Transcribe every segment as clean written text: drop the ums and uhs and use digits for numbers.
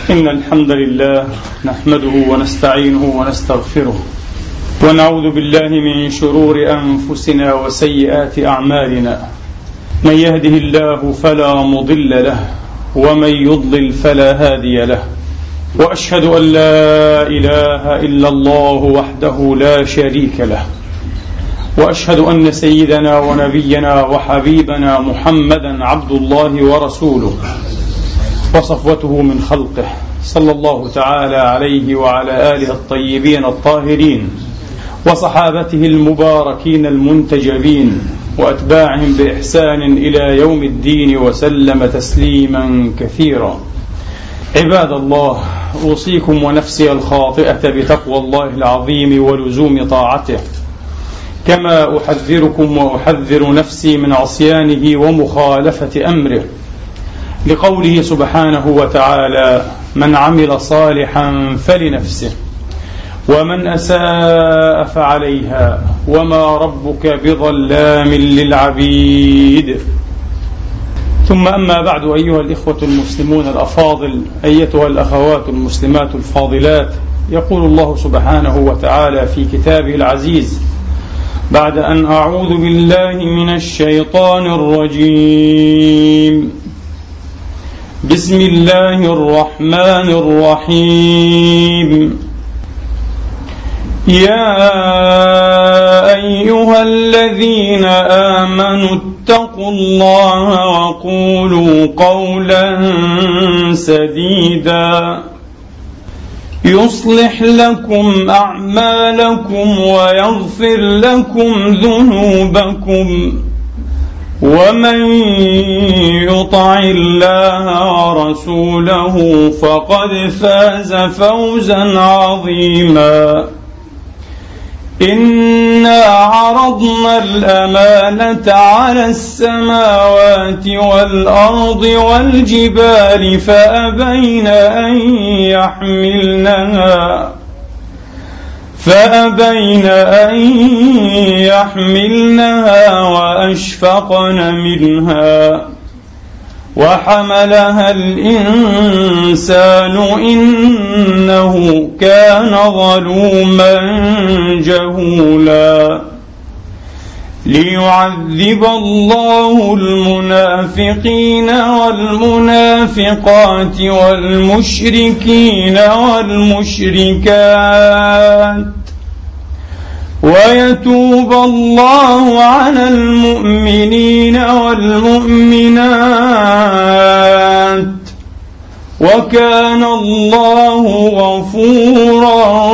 إن الحمد لله نحمده ونستعينه ونستغفره ونعوذ بالله من شرور أنفسنا وسيئات أعمالنا. من يهده الله فلا مضل له ومن يضلل فلا هادي له، وأشهد أن لا إله إلا الله وحده لا شريك له، وأشهد أن سيدنا ونبينا وحبيبنا محمدا عبد الله ورسوله وصفوته من خلقه، صلى الله تعالى عليه وعلى آله الطيبين الطاهرين وصحابته المباركين المنتجبين وأتباعهم بإحسان إلى يوم الدين وسلم تسليما كثيرا. عباد الله، أوصيكم ونفسي الخاطئة بتقوى الله العظيم ولزوم طاعته، كما أحذركم وأحذر نفسي من عصيانه ومخالفة أمره، لقوله سبحانه وتعالى: من عمل صالحا فلنفسه ومن أساء فعليها وما ربك بظلام للعبيد. ثم أما بعد، أيها الإخوة المسلمون الأفاضل، أيتها الأخوات المسلمات الفاضلات، يقول الله سبحانه وتعالى في كتابه العزيز بعد أن أعوذ بالله من الشيطان الرجيم: بسم الله الرحمن الرحيم: يا أيها الذين آمنوا اتقوا الله وقولوا قولا سديدا يصلح لكم أعمالكم ويغفر لكم ذنوبكم، ومن يطع الله ورسوله فقد فاز فوزا عظيما. إنا عرضنا الأمانة على السماوات والأرض والجبال فأبين أن يحملنها وأشفقن منها وحملها الإنسان إنه كان ظلوما جهولا. ليعذب الله المنافقين والمنافقات والمشركين والمشركات ويتوب الله على المؤمنين والمؤمنات، وكان الله غفورا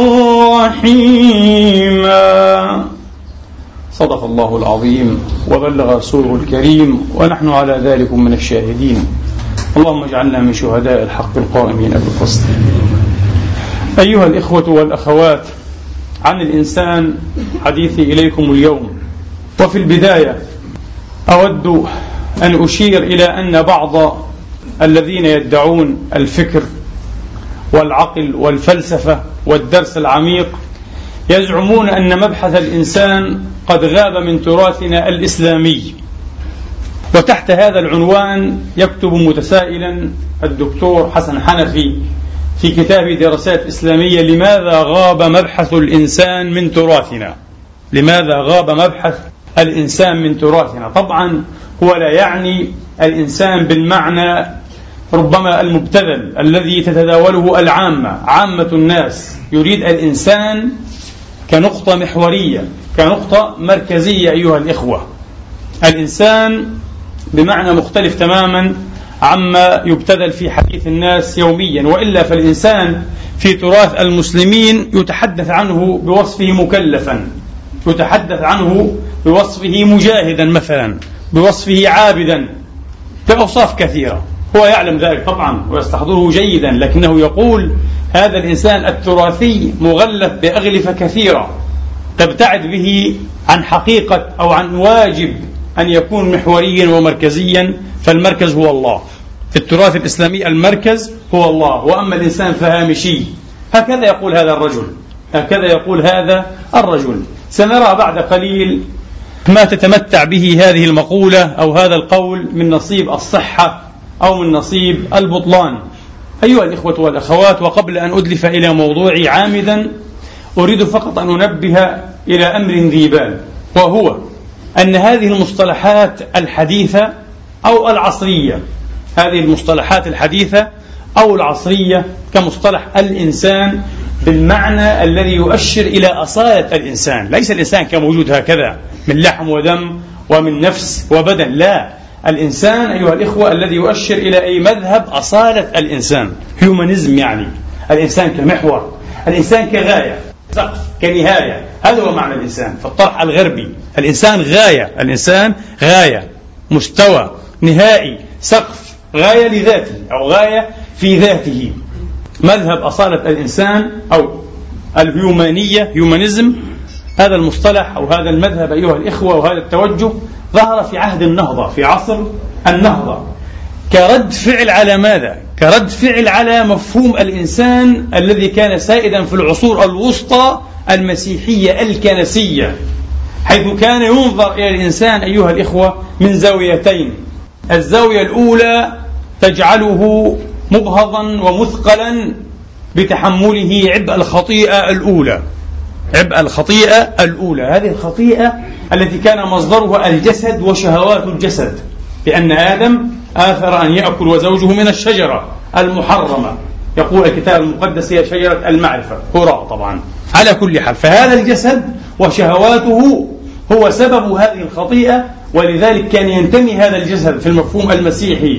رحيما. صدق الله العظيم وبلغ رسوله الكريم، ونحن على ذلك من الشاهدين. اللهم اجعلنا من شهداء الحق القائمين بالقسط. أيها الإخوة والأخوات، عن الإنسان حديثي إليكم اليوم. وفي البداية أود أن أشير إلى أن بعض الذين يدعون الفكر والعقل والفلسفة والدرس العميق يزعمون أن مبحث الإنسان قد غاب من تراثنا الإسلامي. وتحت هذا العنوان يكتب متسائلا الدكتور حسن حنفي في كتاب دراسات إسلامية: لماذا غاب مبحث الإنسان من تراثنا؟ لماذا غاب مبحث الإنسان من تراثنا؟ طبعا هو لا يعني الإنسان بالمعنى ربما المبتذل الذي تتداوله عامة الناس، يريد الإنسان كنقطة محورية، كنقطة مركزية. أيها الإخوة، الإنسان بمعنى مختلف تماما عما يبتذل في حديث الناس يوميا، وإلا فالإنسان في تراث المسلمين يتحدث عنه بوصفه مكلفا، يتحدث عنه بوصفه مجاهدا مثلا، بوصفه عابدا، بأوصاف كثيرة. هو يعلم ذلك طبعا ويستحضره جيدا، لكنه يقول هذا الإنسان التراثي مغلف بأغلفة كثيرة تبتعد به عن حقيقة أو عن واجب أن يكون محوريا ومركزيا. فالمركز هو الله في التراث الإسلامي، المركز هو الله، وأما الإنسان فهامشي. هكذا يقول هذا الرجل. سنرى بعد قليل ما تتمتع به هذه المقولة أو هذا القول من نصيب الصحة أو من نصيب البطلان. أيها الإخوة والأخوات، وقبل أن أدلف إلى موضوعي عامدا أريد فقط أن أنبه إلى أمر ذي بال، وهو أن هذه المصطلحات الحديثة أو العصرية، هذه المصطلحات الحديثة أو العصرية كمصطلح الإنسان بالمعنى الذي يؤشر إلى أصالة الإنسان، ليس الإنسان كموجود هكذا من لحم ودم ومن نفس وبدن، لا، الإنسان أيها الإخوة الذي يؤشر إلى أي مذهب أصالة الإنسان، هيومانيزم، يعني الإنسان كمحور، الإنسان كغاية، سقف، كنهاية، هذا هو معنى الإنسان في الطرح الغربي. الإنسان غاية، الإنسان غاية، مستوى نهائي، سقف، غاية لذاته أو غاية في ذاته. مذهب أصالة الإنسان أو الهيومانية، هيومانيزم، هذا المصطلح أو هذا المذهب أيها الإخوة وهذا التوجه ظهر في عهد النهضة، في عصر النهضة، كرد فعل على ماذا؟ كرد فعل على مفهوم الإنسان الذي كان سائدا في العصور الوسطى المسيحية الكنسية، حيث كان ينظر إلى الإنسان أيها الإخوة من زاويتين. الزاوية الأولى تجعله مبهضا ومثقلا بتحمله عبء الخطيئة الأولى، عبء الخطيئة الأولى، هذه الخطيئة التي كان مصدرها الجسد وشهوات الجسد، لأن آدم آثر أن يأكل وزوجه من الشجرة المحرمة، يقول الكتاب المقدس هي شجرة المعرفة، هراء طبعا. على كل حال، فهذا الجسد وشهواته هو سبب هذه الخطيئة، ولذلك كان ينتمي هذا الجسد في المفهوم المسيحي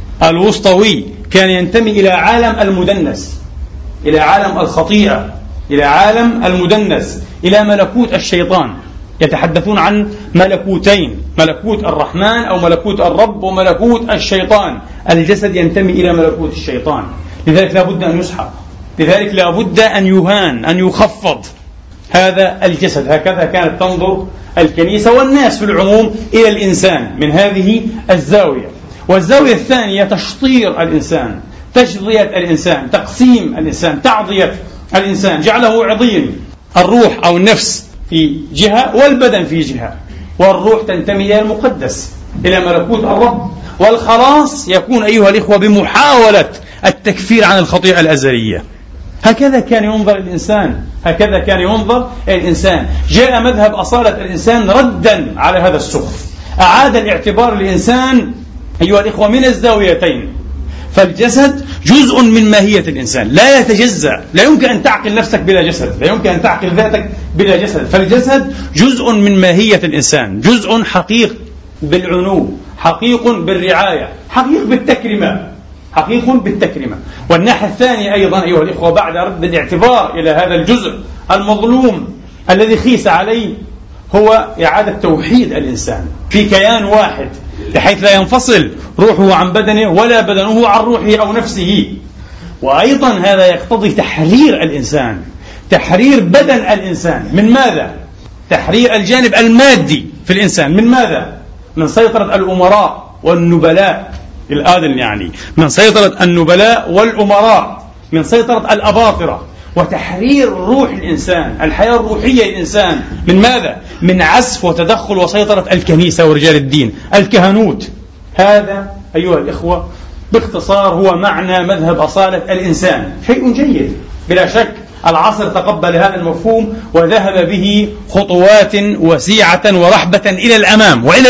الوسطوي كان ينتمي إلى عالم المدنس، إلى عالم الخطيئة، إلى عالم المدنس، إلى ملكوت الشيطان. يتحدثون عن ملكوتين، ملكوت الرحمن أو ملكوت الرب وملكوت الشيطان. الجسد ينتمي إلى ملكوت الشيطان، لذلك لا بد أن يسحق، لذلك لا بد أن يهان، أن يخفض هذا الجسد. هكذا كانت تنظر الكنيسة والناس في العموم إلى الإنسان من هذه الزاوية. والزاوية الثانية تشطير الإنسان، تجزية الإنسان، تقسيم الإنسان، تعضية الإنسان، جعله عضين، الروح أو النفس في جهة والبدن في جهة، والروح تنتمي إلى المقدس، إلى ملكوت الرب. والخلاص يكون أيها الإخوة بمحاولة التكفير عن الخطيئة الأزلية. هكذا كان ينظر الإنسان، هكذا كان ينظر الإنسان. جاء مذهب أصالة الإنسان ردا على هذا السقف، أعاد الاعتبار للإنسان أيها الإخوة من الزاويتين. فالجسد جزء من ماهية الإنسان، لا يتجزأ، لا يمكن أن تعقل نفسك بلا جسد، لا يمكن أن تعقل ذاتك بلا جسد. فالجسد جزء من ماهية الإنسان، جزء حقيق بالعنو، حقيق بالرعاية، حقيق بالتكريمة، حقيق بالتكريمة. والناحية الثانية أيضا أيها الإخوة بعد رد الاعتبار إلى هذا الجزء المظلوم الذي خيس عليه هو إعادة توحيد الإنسان في كيان واحد، بحيث لا ينفصل روحه عن بدنه ولا بدنه عن روحه أو نفسه. وأيضا هذا يقتضي تحرير الإنسان، تحرير بدن الإنسان من ماذا؟ تحرير الجانب المادي في الإنسان من ماذا؟ من سيطرة الأمراء والنبلاء الآدم، يعني من سيطرة النبلاء والأمراء، من سيطرة الأباطرة، وتحرير روح الإنسان، الحياة الروحية للإنسان من ماذا؟ من عزف وتدخل وسيطرة الكنيسة ورجال الدين، الكهنوت. هذا أيها الإخوة باختصار هو معنى مذهب أصالة الإنسان. شيء جيد بلا شك، العصر تقبل هذا المفهوم وذهب به خطوات وسيعة ورحبة إلى الأمام وإلى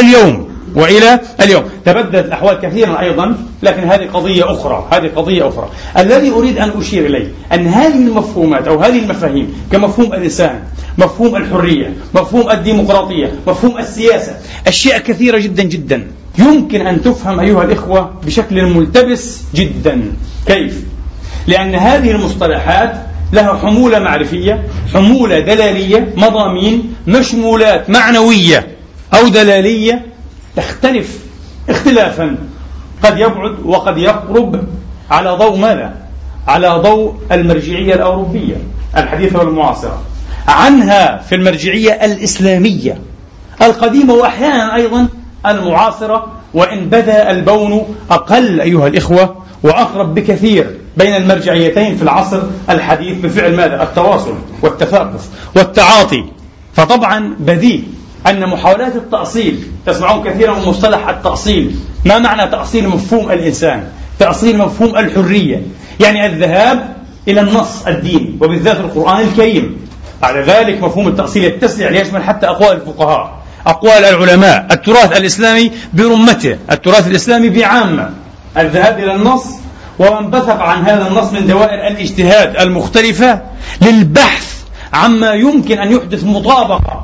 اليوم تبدلت الأحوال كثيرا أيضا، لكن هذه قضية أخرى، هذه قضية أخرى. الذي أريد أن أشير إليه أن هذه المفهومات أو هذه المفاهيم كمفهوم الإنسان، مفهوم الحرية، مفهوم الديمقراطية، مفهوم السياسة، أشياء كثيرة جدا جدا يمكن أن تفهم أيها الإخوة بشكل ملتبس جدا. كيف؟ لأن هذه المصطلحات لها حمولة معرفية، حمولة دلالية، مضامين، مشمولات معنوية أو دلالية تختلف اختلافا قد يبعد وقد يقرب على ضوء ماذا؟ على ضوء المرجعية الأوروبية الحديثة والمعاصرة، عنها في المرجعية الإسلامية القديمة وأحيانا أيضا المعاصرة، وإن بدا البون أقل أيها الإخوة وأقرب بكثير بين المرجعيتين في العصر الحديث بفعل ماذا؟ التواصل والتثاقف والتعاطي. فطبعا بديهي أن محاولات التأصيل، تسمعون كثيرا من مصطلح التأصيل. ما معنى تأصيل مفهوم الإنسان؟ تأصيل مفهوم الحرية، يعني الذهاب إلى النص الديني وبالذات القرآن الكريم. بعد ذلك مفهوم التأصيل يتسع ليشمل حتى أقوال الفقهاء، أقوال العلماء، التراث الإسلامي برمته، التراث الإسلامي بعامة، الذهاب إلى النص ومن بثق عن هذا النص من دوائر الاجتهاد المختلفة للبحث عما يمكن أن يحدث مطابقة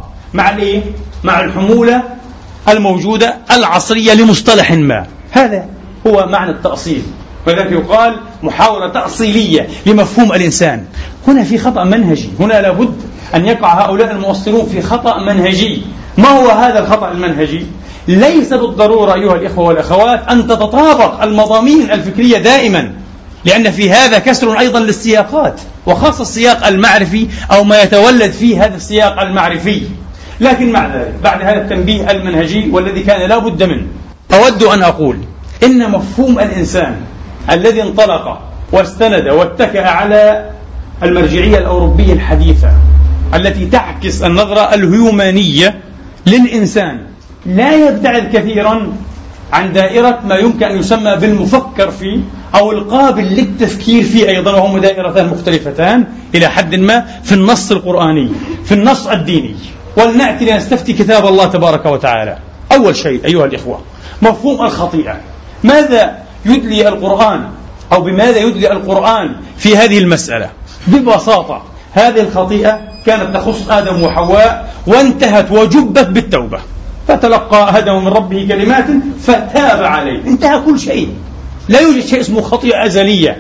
مع الحمولة الموجودة العصرية لمصطلح ما. هذا هو معنى التأصيل، ولذلك يقال محاولة تأصيلية لمفهوم الإنسان. هنا في خطأ منهجي، هنا لابد أن يقع هؤلاء المؤصلون في خطأ منهجي. ما هو هذا الخطأ المنهجي؟ ليس بالضرورة أيها الإخوة والأخوات أن تتطابق المضامين الفكرية دائما، لأن في هذا كسر أيضا للسياقات، وخاصة السياق المعرفي أو ما يتولد فيه هذا السياق المعرفي. لكن مع ذلك بعد هذا التنبيه المنهجي والذي كان لا بد منه، أود أن أقول إن مفهوم الإنسان الذي انطلق واستند واتكأ على المرجعية الأوروبية الحديثة التي تعكس النظرة الهيومانية للإنسان لا يبتعد كثيرا عن دائرة ما يمكن أن يسمى بالمفكر فيه أو القابل للتفكير فيه أيضا، وهما دائرتان مختلفتان إلى حد ما في النص القرآني، في النص الديني. ولنأتي لنستفتي كتاب الله تبارك وتعالى. أول شيء أيها الإخوة مفهوم الخطيئة. ماذا يدلي القرآن أو بماذا يدلي القرآن في هذه المسألة؟ ببساطة هذه الخطيئة كانت تخص آدم وحواء وانتهت وجبت بالتوبة، فتلقى آدم من ربه كلمات فتاب عليه، انتهى كل شيء. لا يوجد شيء اسمه خطيئة أزلية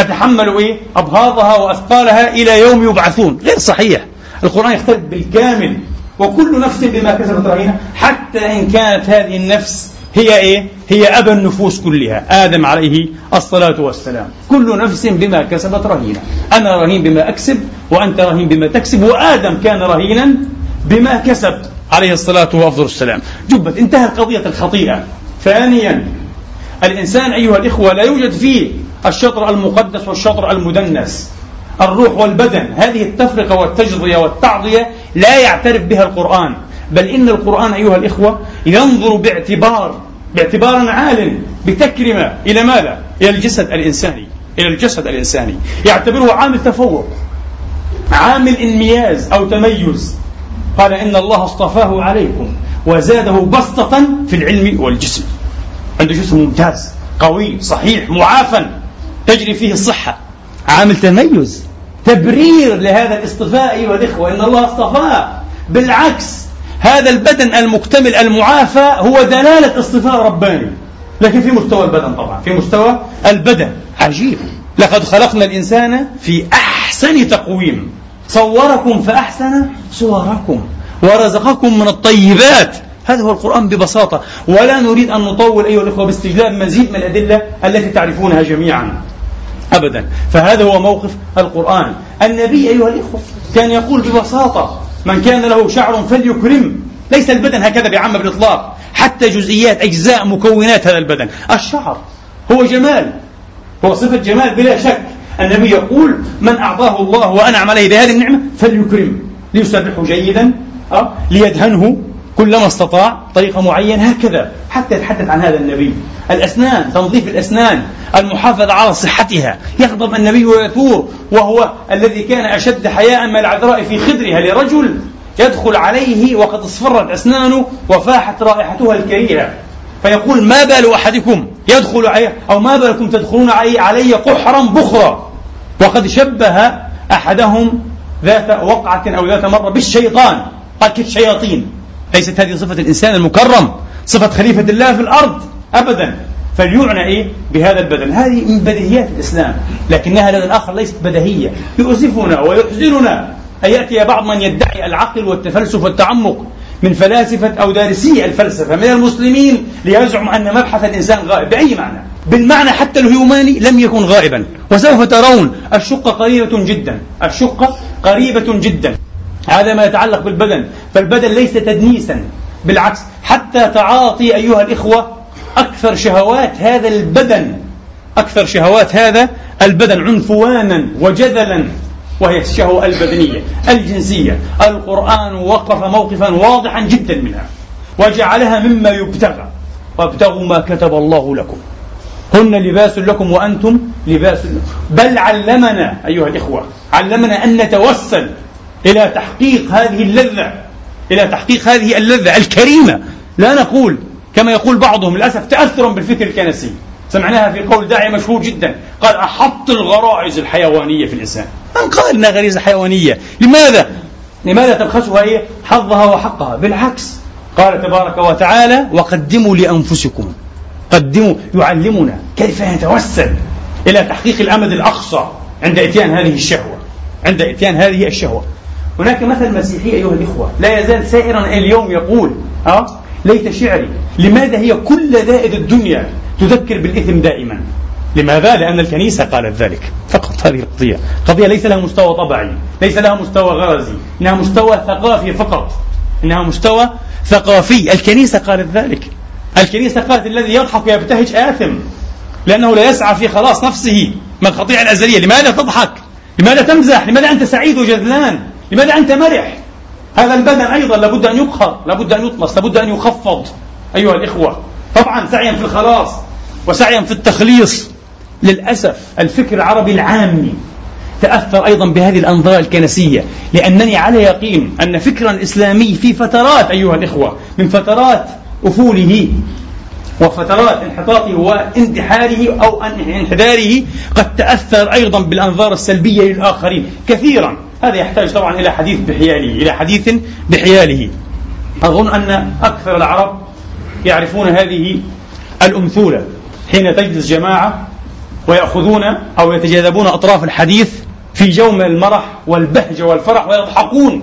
تتحمل أبهاضها وأثقالها إلى يوم يبعثون، غير صحيح. القرآن يختلف بالكامل، وكل نفس بما كسبت رهينة، حتى إن كانت هذه النفس هي أبا النفوس كلها، آدم عليه الصلاة والسلام. كل نفس بما كسبت رهينة، أنا رهين بما أكسب وأنت رهين بما تكسب، وآدم كان رهينا بما كسب عليه الصلاة والسلام. جبت، انتهت قضية الخطيئة. ثانيا الإنسان أيها الإخوة لا يوجد فيه الشطر المقدس والشطر المدنس، الروح والبدن. هذه التفرقة والتجزية والتعضية لا يعترف بها القرآن، بل إن القرآن أيها الإخوة ينظر باعتبار عال بتكرمة إلى ماذا؟ إلى الجسد الإنساني، يعتبره عامل تفوق، عامل انمياز أو تميز. قال إن الله اصطفاه عليكم وزاده بسطة في العلم والجسم، عنده جسم ممتاز قوي صحيح معافى تجري فيه الصحة، عامل تميز، تبرير لهذا الاصطفاء أيها الإخوة. إن الله اصطفاه، بالعكس هذا البدن المكتمل المعافى هو دلالة اصطفاء رباني، لكن في مستوى البدن طبعا، في مستوى البدن عجيب. لقد خلقنا الإنسان في أحسن تقويم، صوركم فأحسن صوركم ورزقكم من الطيبات. هذا هو القرآن ببساطة، ولا نريد أن نطول أيها الإخوة باستجلاب مزيد من الأدلة التي تعرفونها جميعا أبدا. فهذا هو موقف القرآن. النبي أيها الإخوة كان يقول ببساطة من كان له شعر فليكرم. ليس البدن هكذا بعامة بالإطلاق، حتى جزئيات أجزاء مكونات هذا البدن. الشعر هو جمال، هو صفة جمال بلا شك. النبي يقول من أعطاه الله وأنعم عليه بهذه النعمة فليكرم، ليسرحه جيدا، ليدهنه كلما استطاع طريقة معينة، هكذا حتى يتحدث عن هذا النبي. الأسنان، تنظيف الأسنان، المحافظة على صحتها. يغضب النبي ويثور، وهو الذي كان أشد حياء من العذراء في خدرها لرجل يدخل عليه وقد اصفرت أسنانه وفاحت رائحتها الكريهة، فيقول ما بال أحدكم يدخل علي، أو ما بالكم تدخلون علي قحرا بخرا. وقد شبه أحدهم ذات وقعة أو ذات مرة بالشيطان، قال كالشياطين. ليست هذه صفة الإنسان المكرم، صفة خليفة الله في الأرض أبدا. فليعنى بهذا البدن. هذه من بديهيات الإسلام، لكنها لدى الآخر ليست بديهية. يؤسفنا ويحزننا أن يأتي بعض من يدعي العقل والتفلسف والتعمق من فلاسفة أو دارسي الفلسفة من المسلمين ليزعم أن مبحث الإنسان غائب. بأي معنى؟ بالمعنى حتى الهيوماني لم يكن غائبا. وسوف ترون الشقة قريبة جدا، الشقة قريبة جدا. هذا ما يتعلق بالبدن، فالبدن ليس تدنيسا، بالعكس حتى تعاطي أيها الإخوة أكثر شهوات هذا البدن، أكثر شهوات هذا البدن عنفوانا وجذلا، وهي الشهوة البدنية الجنسية. القرآن وقف موقفا واضحا جدا منها وجعلها مما يبتغى، وابتغوا ما كتب الله لكم. هن لباس لكم وأنتم لباس لكم. بل علمنا أيها الإخوة، علمنا أن نتوسل إلى تحقيق هذه اللذة، إلى تحقيق هذه اللذة الكريمة. لا نقول كما يقول بعضهم للأسف تأثرا بالفكر الكنسي، سمعناها في قول داعية مشهور جدا قال أحط الغرائز الحيوانية في الإنسان. من قال إنها غريزة حيوانية؟ لماذا تبخسها هي حظها وحقها؟ بالعكس، قال تبارك وتعالى وقدموا لأنفسكم. قدموا، يعلمنا كيف نتوسل إلى تحقيق الأمد الأقصى عند إتيان هذه الشهوة، عند إتيان هذه الشهوة. هناك مثل مسيحي أيها الإخوة لا يزال سائرا اليوم يقول ليت شعري لماذا هي كل دائد الدنيا تذكر بالإثم دائما. لماذا؟ لأن الكنيسة قالت ذلك فقط. هذه قضية ليس لها مستوى طبعي، ليس لها مستوى غرزي، إنها مستوى ثقافي فقط، إنها مستوى ثقافي. الكنيسة قالت ذلك. الكنيسة قالت الذي يضحك يبتهج آثم، لأنه لا يسعى في خلاص نفسه من الخطيئة الأزلية. لماذا تضحك؟ لماذا تمزح؟ لماذا أنت سعيد وجذلان؟ لماذا أنت مرح؟ هذا البدن أيضا لابد أن يقهر، لابد أن يطمس، لابد أن يخفض أيها الإخوة، طبعا سعيا في الخلاص وسعيا في التخليص. للأسف الفكر العربي العامي تأثر أيضا بهذه الأنظار الكنسية، لأنني على يقين أن فكرا الإسلامي في فترات أيها الإخوة، من فترات أفوله وفترات انحطاطه واندحاره أو انحداره، قد تأثر أيضا بالأنظار السلبية للآخرين كثيرا. هذا يحتاج طبعا إلى حديث بحياله. أظن أن أكثر العرب يعرفون هذه الأمثلة، حين تجلس جماعة ويأخذون أو يتجاذبون أطراف الحديث في جو من المرح والبهجة والفرح ويضحكون،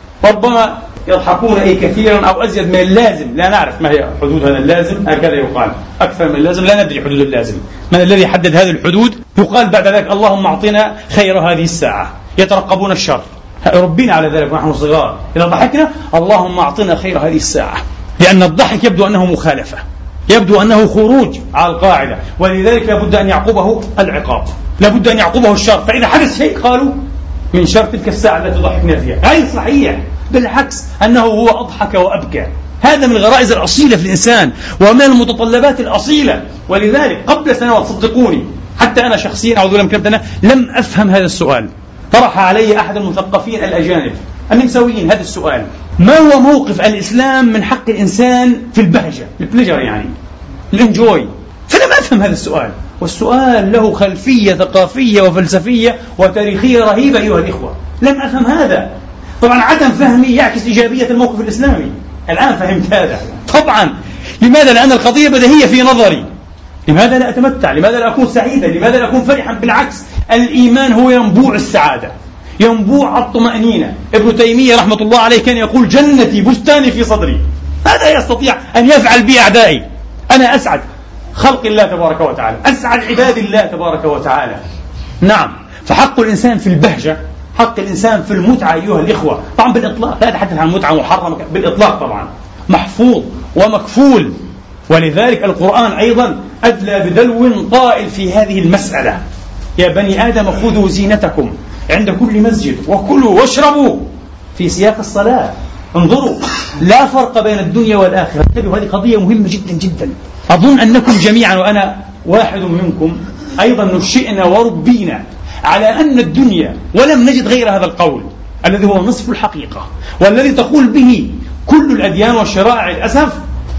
ربما يضحكون كثيرا أو أزيد من اللازم. لا نعرف ما هي حدود هذا اللازم، هكذا يقال أكثر من اللازم، لا ندري حدود اللازم، من الذي حدد هذه الحدود؟ يقال بعد ذلك اللهم أعطنا خير هذه الساعة. يترقبون الشر، ربنا على ذلك ونحن صغار إذا ضحكنا اللهم أعطنا خير هذه الساعة، لأن الضحك يبدو أنه مخالفة، يبدو أنه خروج على القاعدة، ولذلك لابد أن يعقبه العقاب، لابد أن يعقبه الشر. فإذا حدث شيء قالوا من شر تلك الساعة التي ضحكنا فيها. غير صحيح، بالعكس أنه هو أضحك وأبكى. هذا من الغرائز الأصيلة في الإنسان ومن المتطلبات الأصيلة. ولذلك قبل سنوات صدقوني حتى أنا شخصيا أعوذ بالله من كلمة لم أفهم هذا السؤال. طرح علي أحد المثقفين الأجانب النمساويين هذا السؤال: ما هو موقف الإسلام من حق الإنسان في البهجة، البليجر يعني الانجوي؟ فلم أفهم هذا السؤال، والسؤال له خلفية ثقافية وفلسفية وتاريخية رهيبة أيها الإخوة. لم أفهم هذا. طبعا عدم فهمي يعكس إيجابية الموقف الإسلامي. الآن فهمت هذا طبعا. لماذا؟ لأن القضية بديهية في نظري. لماذا لا أتمتع؟ لماذا لا أكون سعيدا؟ لماذا لا أكون فرحا؟ بالعكس، الإيمان هو ينبوع السعادة، ينبوع الطمأنينة. ابن تيمية رحمة الله عليه كان يقول جنتي بستاني في صدري. هذا يستطيع أن يفعل بي أعدائي. أنا أسعد خلق الله تبارك وتعالى، أسعد عباد الله تبارك وتعالى. نعم، فحق الإنسان في البهجة، حق الإنسان في المتعة أيها الإخوة، طبعا بالإطلاق، لا أتحدث عن متعة محرمة، بالإطلاق طبعا محفوظ ومكفول. ولذلك القرآن أيضا أدلى بدلو طائل في هذه المسألة: يا بني آدم خذوا زينتكم عند كل مسجد وكلوا واشربوا، في سياق الصلاة. انظروا، لا فرق بين الدنيا والآخرة. انتبهوا، هذه قضية مهمة جدا جدا. أظن أنكم جميعا وأنا واحد منكم أيضا نشئنا وربينا على أن الدنيا، ولم نجد غير هذا القول الذي هو نصف الحقيقة، والذي تقول به كل الأديان والشرائع للأسف،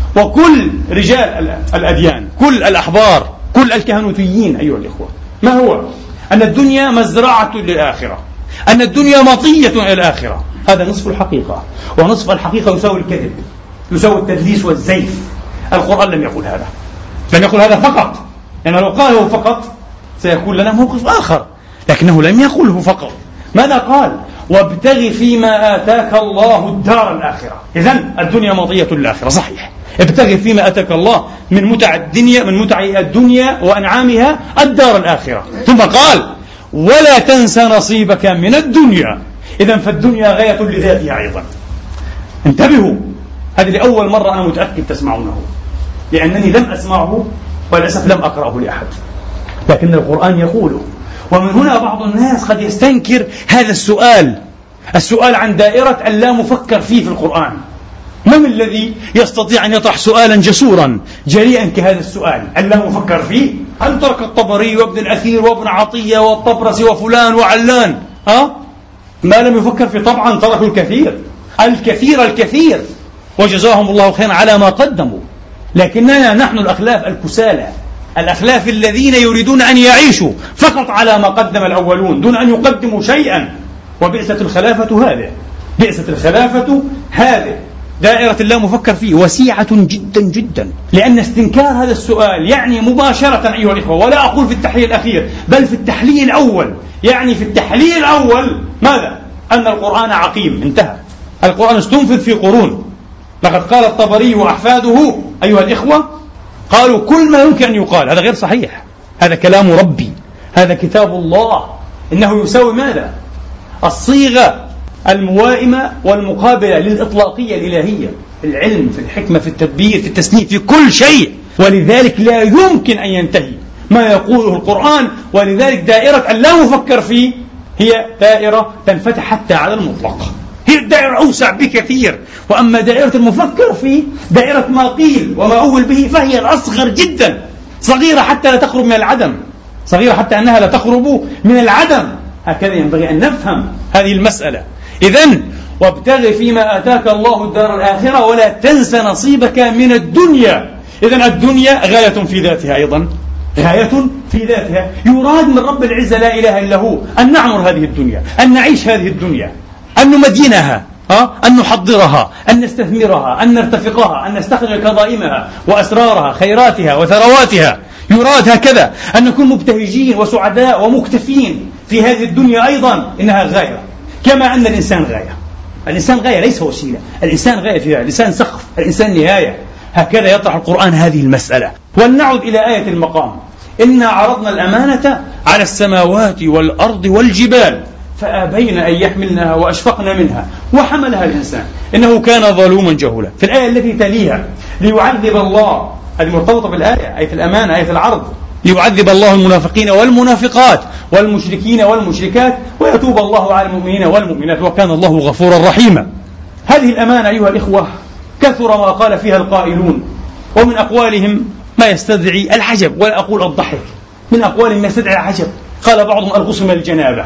وكل رجال الأديان، كل الأحبار، كل الكهنوتيين أيها الإخوة. ما هو؟ أن الدنيا مزرعة للآخرة، أن الدنيا مطية إلى الآخرة. هذا نصف الحقيقة، ونصف الحقيقة يساوي الكذب، يساوي التدليس والزيف. القرآن لم يقول هذا، لم يقول هذا فقط، لأنه لو قاله فقط سيكون لنا موقف آخر، لكنه لم يقوله فقط. ماذا قال؟ وابتغ فيما آتاك الله الدار الآخرة. إذن الدنيا مطية للآخرة، صحيح. ابتغ فيما آتاك الله من متع الدنيا وأنعامها الدار الآخرة. ثم قال ولا تنسى نصيبك من الدنيا. إذن فالدنيا غاية لذاتها أيضا. انتبهوا، هذه لأول مرة أنا متأكد تسمعونه، لأنني لم أسمعه وللأسف لم أقرأه لأحد، لكن القرآن يقوله. ومن هنا بعض الناس قد يستنكر هذا السؤال عن دائرة اللا مفكر فيه في القرآن. من الذي يستطيع أن يطرح سؤالا جسورا جريئا كهذا السؤال ألا مفكر فيه؟ هل ترك الطبري وابن الأثير وابن عطية والطبرسي وفلان وعلان ما لم يفكر فيه؟ طبعا تركوا الكثير وجزاهم الله خيرا على ما قدموا. لكننا نحن الأخلاف الكسالى، الأخلاف الذين يريدون أن يعيشوا فقط على ما قدم الأولون دون أن يقدموا شيئا. وبئست الخلافة هذه دائرة لا مفكر فيه، وسيعة جدا جدا، لأن استنكار هذا السؤال يعني مباشرة أيها الإخوة، ولا أقول في التحليل الأخير بل في التحليل الأول، يعني في التحليل الأول ماذا؟ أن القرآن عقيم، انتهى. القرآن استنفذ في قرون. لقد قال الطبري وأحفاده أيها الإخوة، قالوا كل ما يمكن أن يقال. هذا غير صحيح، هذا كلام ربي، هذا كتاب الله. إنه يساوي ماذا؟ الصيغة الموائمة والمقابلة للإطلاقية الإلهية في العلم، في الحكمة، في التدبير، في التسنيف، في كل شيء. ولذلك لا يمكن أن ينتهي ما يقوله القرآن. ولذلك دائرة اللا مفكر فيه هي دائرة تنفتح حتى على المطلق، هي الدائرة أوسع بكثير. وأما دائرة المفكر فيه دائرة ما قيل وما أول به، فهي الأصغر جدا، صغيرة حتى لا تقرب من العدم، صغيرة حتى أنها لا تقرب من العدم. هكذا ينبغي أن نفهم هذه المسألة. إذن وابتغ فيما آتاك الله الدار الآخرة ولا تنس نصيبك من الدنيا. إذن الدنيا غاية في ذاتها، أيضا غاية في ذاتها. يراد من رب العزة لا إله إلا هو أن نعمر هذه الدنيا، أن نعيش هذه الدنيا، أن نمدينها، أن نحضرها، أن نستثمرها، أن نرتفقها، أن نستخرج كظائمها وأسرارها، خيراتها وثرواتها. يراد هكذا أن نكون مبتهجين وسعداء ومكتفين في هذه الدنيا. أيضا إنها غاية، كما أن الإنسان غاية. الإنسان غاية ليس وسيلة، الإنسان غاية فيها، الإنسان سقف، الإنسان نهاية. هكذا يطرح القرآن هذه المسألة. ولنعد إلى آية المقام: إنا عرضنا الأمانة على السماوات والأرض والجبال فأبين أن يحملنها وأشفقن منها وحملها الإنسان إنه كان ظلوما جهولا. في الآية التي تليها: ليعذب الله، هذه مرتبطة بالآية، آية الأمانة، آية العرض، ليعذب الله المنافقين والمنافقات والمشركين والمشركات ويتوب الله على المؤمنين والمؤمنات وكان الله غفورا رحيما. هذه الأمانة أيها الإخوة كثر ما قال فيها القائلون، ومن أقوالهم ما يستدعي العجب، ولا أقول الضحك، من أقوالهم ما يستدعي العجب. قال بعضهم الغسل من الجنابة.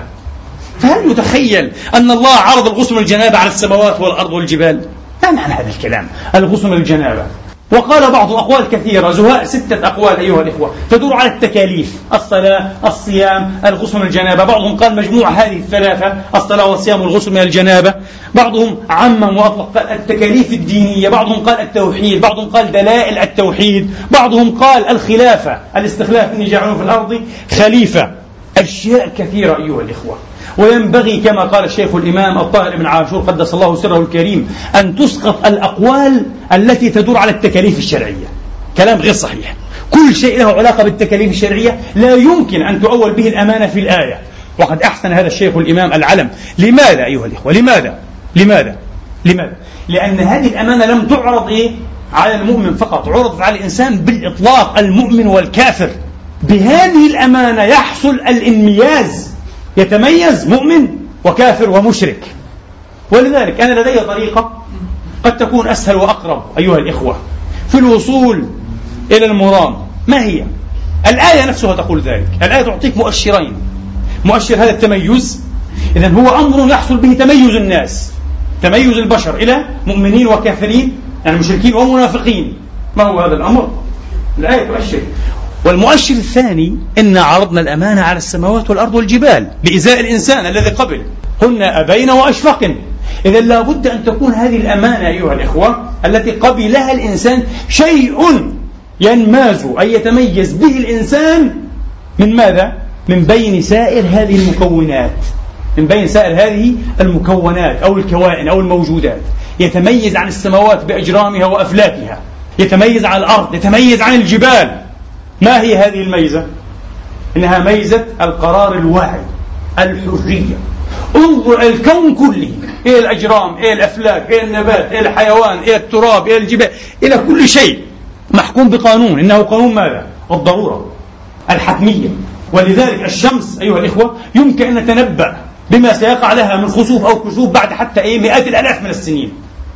فهل يتخيل أن الله عرض الغسل من الجنابة على السماوات والأرض والجبال؟ ما معنى هذا الكلام الغسل من الجنابة؟ وقال بعض أقوال كثيرة، زهاء 6 أقوال أيها الإخوة، تدور على التكاليف: الصلاة، الصيام، الغسل من الجنابة. بعضهم قال مجموع هذه الثلاثة: الصلاة والصيام والغسل من الجنابة. بعضهم عمم وأطلق قال التكاليف الدينية، بعضهم قال التوحيد، بعضهم قال دلائل التوحيد، بعضهم قال الخلافة، الاستخلاف، إني جاعل في الأرض خليفة. أشياء كثيرة أيها الإخوة. وينبغي كما قال الشيخ الإمام الطاهر بن عاشور قدس الله سره الكريم أن تسقط الأقوال التي تدور على التكاليف الشرعية. كلام غير صحيح. كل شيء له علاقة بالتكاليف الشرعية لا يمكن أن تؤول به الأمانة في الآية. وقد أحسن هذا الشيخ الإمام العلم. لماذا أيها الإخوة؟ لماذا؟ لأن هذه الأمانة لم تعرض على المؤمن فقط، عرضت على الإنسان بالإطلاق، المؤمن والكافر. بهذه الأمانة يحصل الانمياز، يتميز مؤمن وكافر ومشرك. ولذلك أنا لدي طريقة قد تكون أسهل وأقرب أيها الإخوة في الوصول إلى المرام. ما هي؟ الآية نفسها تقول ذلك. الآية تعطيك مؤشرين: مؤشر هذا التميز، إذن هو أمر يحصل به تميز الناس، تميز البشر إلى مؤمنين وكافرين، يعني مشركين ومنافقين. ما هو هذا الأمر؟ الآية تؤشر. والمؤشر الثاني: إن عرضنا الأمانة على السماوات والأرض والجبال بإزاء الإنسان الذي قبل، قلنا أبين وأشفقن. إذا لابد أن تكون هذه الأمانة أيها الإخوة التي قبلها الإنسان شيء ينماز أي يتميز به الإنسان من ماذا؟ من بين سائر هذه المكونات، من بين سائر هذه المكونات أو الكوائن أو الموجودات. يتميز عن السماوات بأجرامها وأفلاكها، يتميز عن الأرض، يتميز عن الجبال. ما هي هذه الميزة؟ إنها ميزة القرار الواعي، الحرية. انظر الكون كله، إلى الأجرام، إلى الأفلاك، إلى النبات، إلى الحيوان، إلى التراب، إلى الجبال، إلى كل شيء محكوم بقانون. إنه قانون ماذا؟ الضرورة، الحتمية. ولذلك الشمس أيها الإخوة يمكن أن نتنبأ بما سيقع لها من خسوف أو كسوف بعد حتى مئات الآلاف من السنين.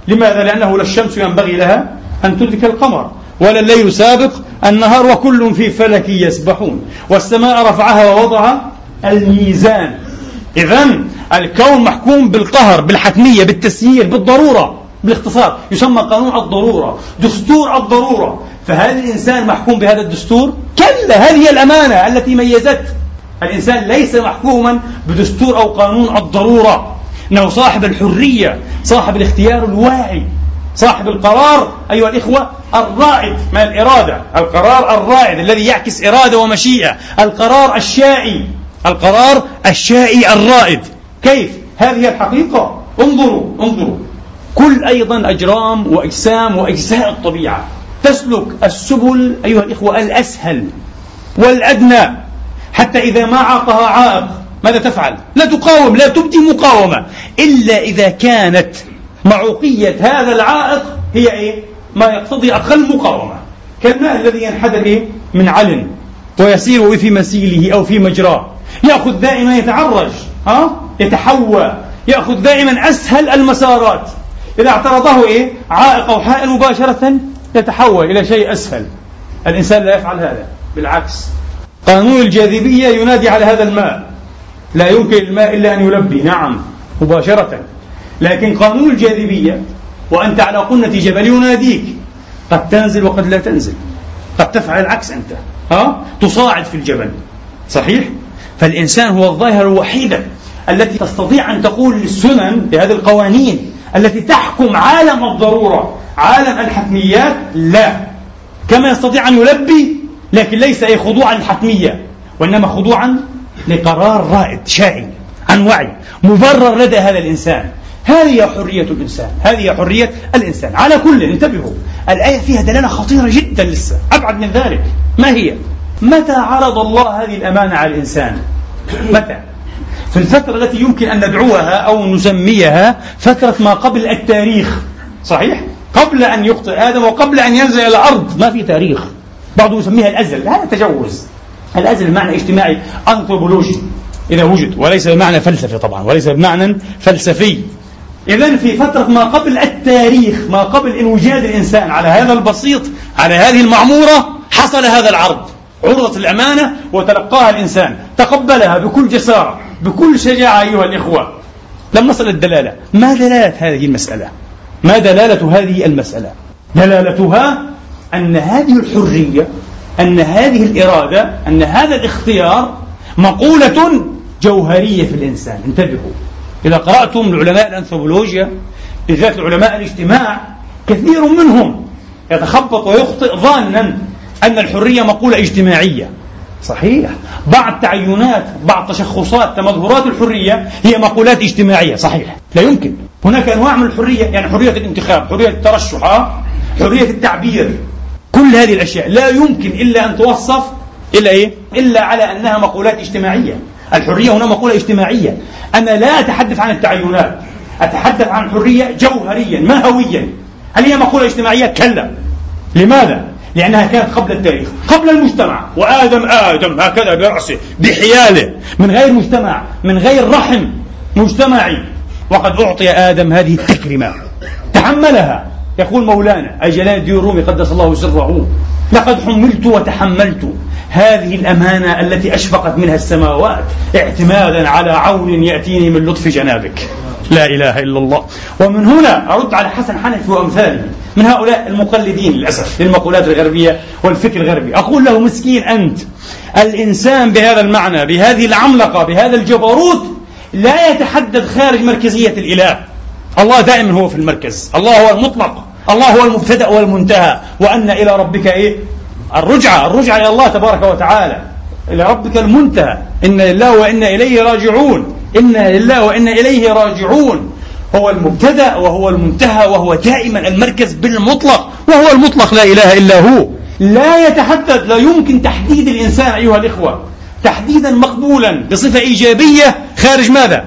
لماذا؟ لأنه لا الشمس ينبغي لها أن تدرك القمر، ولا الليل سابق النهار، وكل في فلك يسبحون، والسماء رفعها ووضع الميزان. إذن الكون محكوم بالقهر، بالحتمية، بالتسيير، بالضرورة، بالاختصار يسمى قانون الضرورة، دستور الضرورة. فهل الإنسان محكوم بهذا الدستور؟ كلا، هذه الأمانة التي ميزته. الإنسان ليس محكوما بدستور أو قانون الضرورة، إنه صاحب الحرية، صاحب الاختيار الواعي، صاحب القرار أيها الإخوة الرائد من الإرادة، القرار الرائد الذي يعكس إرادة ومشيئة، القرار الشائي، القرار الشائي الرائد. كيف؟ هذه الحقيقة. انظروا كل أيضا أجرام وأجسام وأجزاء الطبيعة تسلك السبل أيها الإخوة الأسهل والأدنى، حتى إذا ما عاقها عائق ماذا تفعل؟ لا تقاوم، لا تبدي مقاومة، إلا إذا كانت معوقية هذا العائق هي ما يقتضي أقل مقاومة، كالماء الذي ينحدر من علن ويسير في مسيله أو في مجراه، يأخذ دائما يتعرج، يتحوى، يأخذ دائما أسهل المسارات. إذا اعترضه عائق أو حائل مباشرة يتحول إلى شيء أسهل. الإنسان لا يفعل هذا، بالعكس. قانون الجاذبية ينادي على هذا الماء، لا يمكن الماء إلا أن يلبي، نعم، مباشرة. لكن قانون الجاذبية وأنت على قمة جبل يناديك، قد تنزل وقد لا تنزل، قد تفعل العكس، أنت تصاعد في الجبل، صحيح؟ فالإنسان هو الظاهرة الوحيدة التي تستطيع أن تقول للسنن بهذه القوانين التي تحكم عالم الضرورة، عالم الحتميات، لا. كما يستطيع أن يلبي، لكن ليس خضوعا للحتمية، وإنما خضوعا لقرار رائد شائع عن وعي مبرر لدى هذا الإنسان. هذه حرية الإنسان، هذه حرية الإنسان. على كل، انتبهوا، الآية فيها دلالة خطيرة جدا، لسه أبعد من ذلك. ما هي؟ متى عرض الله هذه الأمانة على الإنسان؟ متى؟ في الفترة التي يمكن أن ندعوها أو نسميها فترة ما قبل التاريخ، صحيح؟ قبل أن يخطئ آدم وقبل أن ينزل إلى الأرض ما في تاريخ. بعضهم يسميها الأزل، هذا تجوز. الأزل بمعنى اجتماعي أنثروبولوجي إذا وجد، وليس بمعنى فلسفي طبعا، وليس بمعنى فلسفي. إذن في فترة ما قبل التاريخ، ما قبل إنوجاد الإنسان على هذا البسيط، على هذه المعمورة، حصل هذا العرض، عرضت الأمانة وتلقاها الإنسان، تقبلها بكل جسارة، بكل شجاعة أيها الإخوة. لم نصل الدلالة. ما دلالة هذه المسألة؟ ما دلالة هذه المسألة؟ دلالتها أن هذه الحرية، أن هذه الإرادة، أن هذا الاختيار مقولة جوهرية في الإنسان. انتبهوا، إذا قرأتم العلماء الأنثروبولوجيا، بالذات العلماء الاجتماع، كثير منهم يتخبط ويخطئ ظانا أن الحرية مقولة اجتماعية. صحيح، بعض تعينات، بعض تشخصات، تمظهرات الحرية هي مقولات اجتماعية، صحيح، لا يمكن. هناك أنواع من الحرية، يعني حرية الانتخاب، حرية الترشح، حرية التعبير، كل هذه الأشياء لا يمكن إلا أن توصف إلا على أنها مقولات اجتماعية. الحرية هنا مقولة اجتماعية. أنا لا أتحدث عن التعينات، أتحدث عن الحرية جوهريا ماهويا. هل هي مقولة اجتماعية؟ كلا. لماذا؟ لأنها كانت قبل التاريخ، قبل المجتمع، وآدم هكذا برأسه بحياله، من غير مجتمع، من غير رحم مجتمعي، وقد أعطي آدم هذه التكريمة تحملها. يقول مولانا جلال الدين الرومي قدس الله سره: لقد حملت وتحملت هذه الأمانة التي أشفقت منها السماوات اعتمادا على عون يأتيني من لطف جنابك. لا إله إلا الله. ومن هنا أرد على حسن حنفي وأمثاله من هؤلاء المقلدين للأسف للمقولات الغربية والفكر الغربي، أقول له: مسكين أنت. الإنسان بهذا المعنى، بهذه العملقة، بهذا الجبروت، لا يتحدث خارج مركزية الإله. الله دائما هو في المركز، الله هو المطلق، الله هو المبتدأ والمنتهى، وأن إلى ربك الرجعة إلى الله تبارك وتعالى، إلى ربك المنتهى. إن لله وإنا إليه راجعون، إنا لله وإنا إليه راجعون. هو المبتدأ وهو المنتهى، وهو دائما المركز بالمطلق، وهو المطلق لا إله إلا هو. لا يتحدد، لا يمكن تحديد الإنسان أيها الإخوة تحديدا مقبولا بصفة إيجابية خارج ماذا؟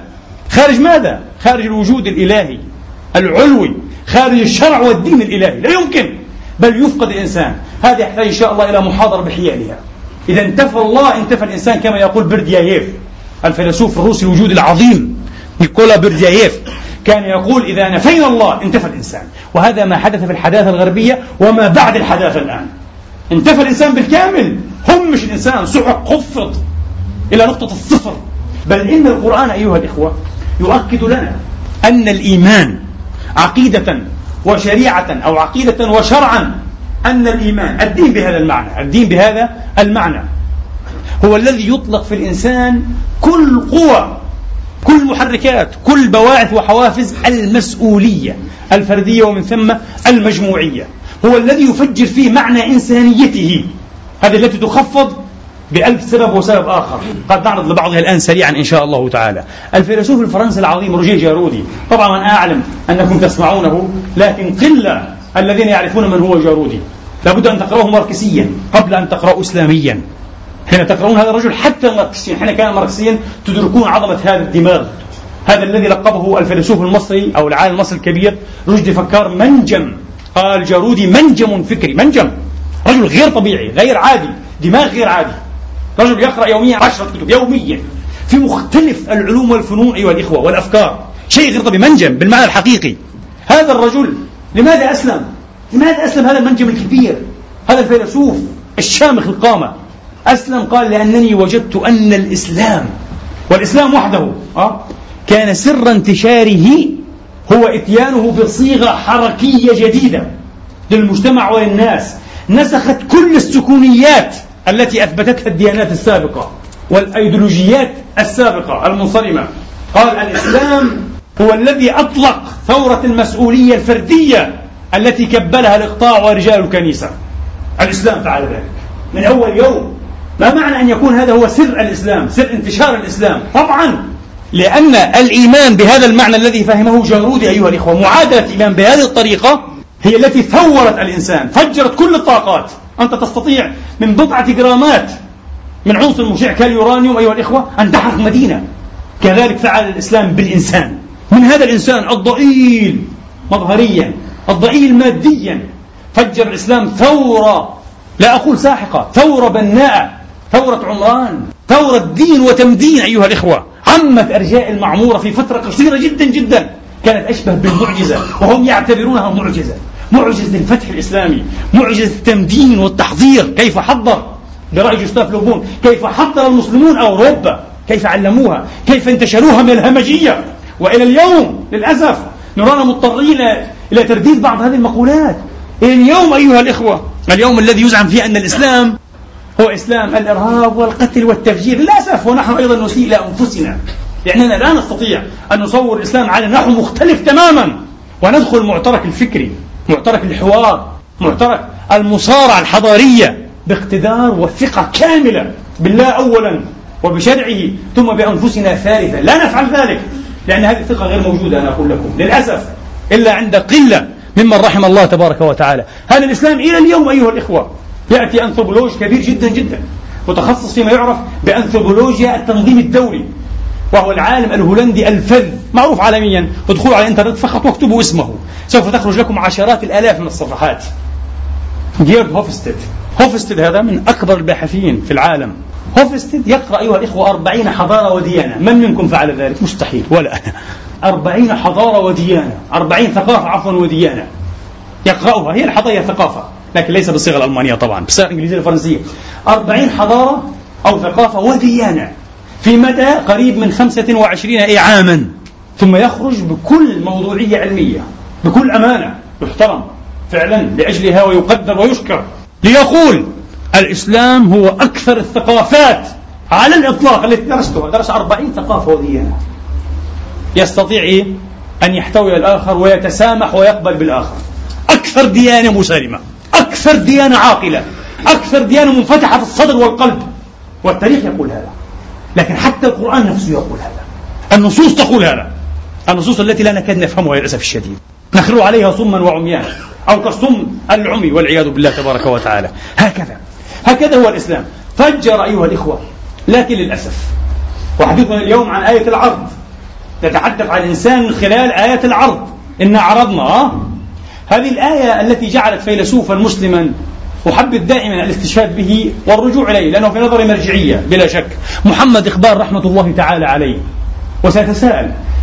خارج الوجود الإلهي العلوي، خارج الشرع والدين الإلهي، لا يمكن. بل يفقد الإنسان. هذا يحتاج إن شاء الله إلى محاضرة بحيالها. إذا انتفى الله انتفى الإنسان، كما يقول برديايف الفيلسوف الروسي الوجود العظيم نيكولا برديايف، كان يقول إذا نفينا الله انتفى الإنسان. وهذا ما حدث في الحداثة الغربية وما بعد الحداثة الآن. انتفى الإنسان بالكامل، همش الإنسان، صعق، خفض إلى نقطة الصفر. بل إن القرآن أيها الإخوة يؤكد لنا أن الإيمان عقيدة وشريعة أو عقيدة وشرعا، أن الإيمان الدين بهذا المعنى، الدين بهذا المعنى هو الذي يطلق في الإنسان كل قوة، كل محركات، كل بواعث وحوافز المسؤولية الفردية ومن ثم المجموعية. هو الذي يفجر فيه معنى إنسانيته، هذه التي تخفض بألف سبب وسبب آخر قد نعرض لبعضها الآن سريعا إن شاء الله تعالى. الفيلسوف الفرنسي العظيم روجيه جارودي، طبعا أنا أعلم أنكم تسمعونه، لكن قلة الذين يعرفون من هو جارودي. لابد أن تقرأوه ماركسيا قبل أن تقرأوا إسلاميا. حين تقرؤون هذا الرجل حتى الماركسيين حين كان ماركسيا تدركون عظمة هذا الدماغ، هذا الذي لقبه الفيلسوف المصري أو العالم المصري الكبير رشدي فكار منجم. قال جارودي منجم فكري، منجم، رجل غير طبيعي، غير عادي، دماغ غير عادي، رجل يقرأ يوميا 10 كتب يوميا في مختلف العلوم والفنون أيها الإخوة والأفكار، شيء غير طبيعي، منجم بالمعنى الحقيقي. هذا الرجل لماذا أسلم؟ لماذا أسلم هذا المنجم الكبير، هذا الفيلسوف الشامخ القامة؟ أسلم قال لأنني وجدت أن الإسلام، والإسلام وحده كان سر انتشاره هو إتيانه بصيغة حركية جديدة للمجتمع وللناس، نسخت كل السكونيات التي أثبتتها الديانات السابقة والأيديولوجيات السابقة المنصرمة. قال الإسلام هو الذي أطلق ثورة المسؤولية الفردية التي كبلها الإقطاع ورجال الكنيسة. الإسلام فعل ذلك من أول يوم. ما معنى أن يكون هذا هو سر الإسلام، سر انتشار الإسلام؟ طبعا لأن الإيمان بهذا المعنى الذي فهمه جارودي أيها الإخوة، معادلة الإيمان بهذه الطريقة هي التي ثورت الإنسان، فجرت كل الطاقات. أنت تستطيع من بضعة جرامات من عنصر مشع كاليورانيوم أيها الإخوة أن تحرق مدينة. كذلك فعل الإسلام بالإنسان، من هذا الإنسان الضئيل مظهريا، الضئيل ماديا، فجر الإسلام ثورة، لا أقول ساحقة، ثورة بناءة، ثورة عمران، ثورة دين وتمدين أيها الإخوة، عمت أرجاء المعمورة في فترة قصيرة جدا جدا، كانت أشبه بالمعجزة وهم يعتبرونها معجزة، معجزة الفتح الإسلامي، معجزة التمدين والتحضير. كيف حضر برأي جوستاف لوبون، كيف حضر المسلمون أوروبا، كيف علموها، كيف انتشلوها من الهمجية. وإلى اليوم للأسف نرانا مضطرين إلى ترديد بعض هذه المقولات. إلى اليوم أيها الإخوة، اليوم الذي يزعم فيه أن الإسلام هو إسلام الإرهاب والقتل والتفجير، للأسف ونحن أيضا نسيء إلى أنفسنا، لأننا لا نستطيع أن نصور الإسلام على نحو مختلف تماما وندخل المعترك الفكري، معترك الحوار، معترك المصارعة الحضارية باقتدار وثقة كاملة بالله أولا وبشرعه ثم بأنفسنا ثالثا. لا نفعل ذلك لأن هذه الثقة غير موجودة، أنا أقول لكم للأسف، إلا عند قلة ممن رحم الله تبارك وتعالى. هذا الإسلام إلى اليوم أيها الإخوة يأتي أنثروبولوج كبير جدا جدا متخصص فيما يعرف بأنثروبولوجيا التنظيم الدولي، وهو العالم الهولندي الفذ معروف عالميا، ادخلوا على الانترنت فقط واكتبوا اسمه سوف تخرج لكم عشرات الآلاف من الصفحات. جيرد هوفستيد. هوفستيد هذا من أكبر الباحثين في العالم. هوفستيد يقرأ أيها الإخوة 40 حضارة وديانة. من منكم فعل ذلك؟ مستحيل، ولا أنا. 40 حضارة وديانة، 40 ثقافة عفوا وديانة يقرأها. هي الحضارة ثقافة لكن ليس بالصيغة الألمانية طبعا، بالصيغة الإنجليزية الفرنسية. 40 حضارة أو ثقافة وديانة في مدى قريب من 25 عاما، ثم يخرج بكل موضوعية علمية، بكل أمانة، يحترم فعلا لأجلها ويقدر ويشكر، ليقول الإسلام هو أكثر الثقافات على الإطلاق التي درستها. درس 40 ثقافة وديانة. يستطيع أن يحتوي الآخر ويتسامح ويقبل بالآخر. أكثر ديانة مسالمة، أكثر ديانة عاقلة، أكثر ديانة منفتحة في الصدر والقلب. والتاريخ يقول هذا، لكن حتى القرآن نفسه يقول هذا، النصوص تقول هذا، النصوص التي لا نكاد نفهمها للأسف الشديد، نخلو عليها صما وعميان أو كالصم العمي والعياذ بالله تبارك وتعالى. هكذا هو الإسلام. فجر أيها الإخوة، لكن للأسف وحديثنا اليوم عن آية العرض، نتحدث عن الإنسان من خلال آية العرض. إن عرضنا هذه الآية التي جعلت فيلسوفا مسلما أحبذ دائما الاستشهاد به والرجوع إليه لأنه في نظري مرجعية بلا شك، محمد إقبال رحمة الله تعالى عليه. وسأتساءل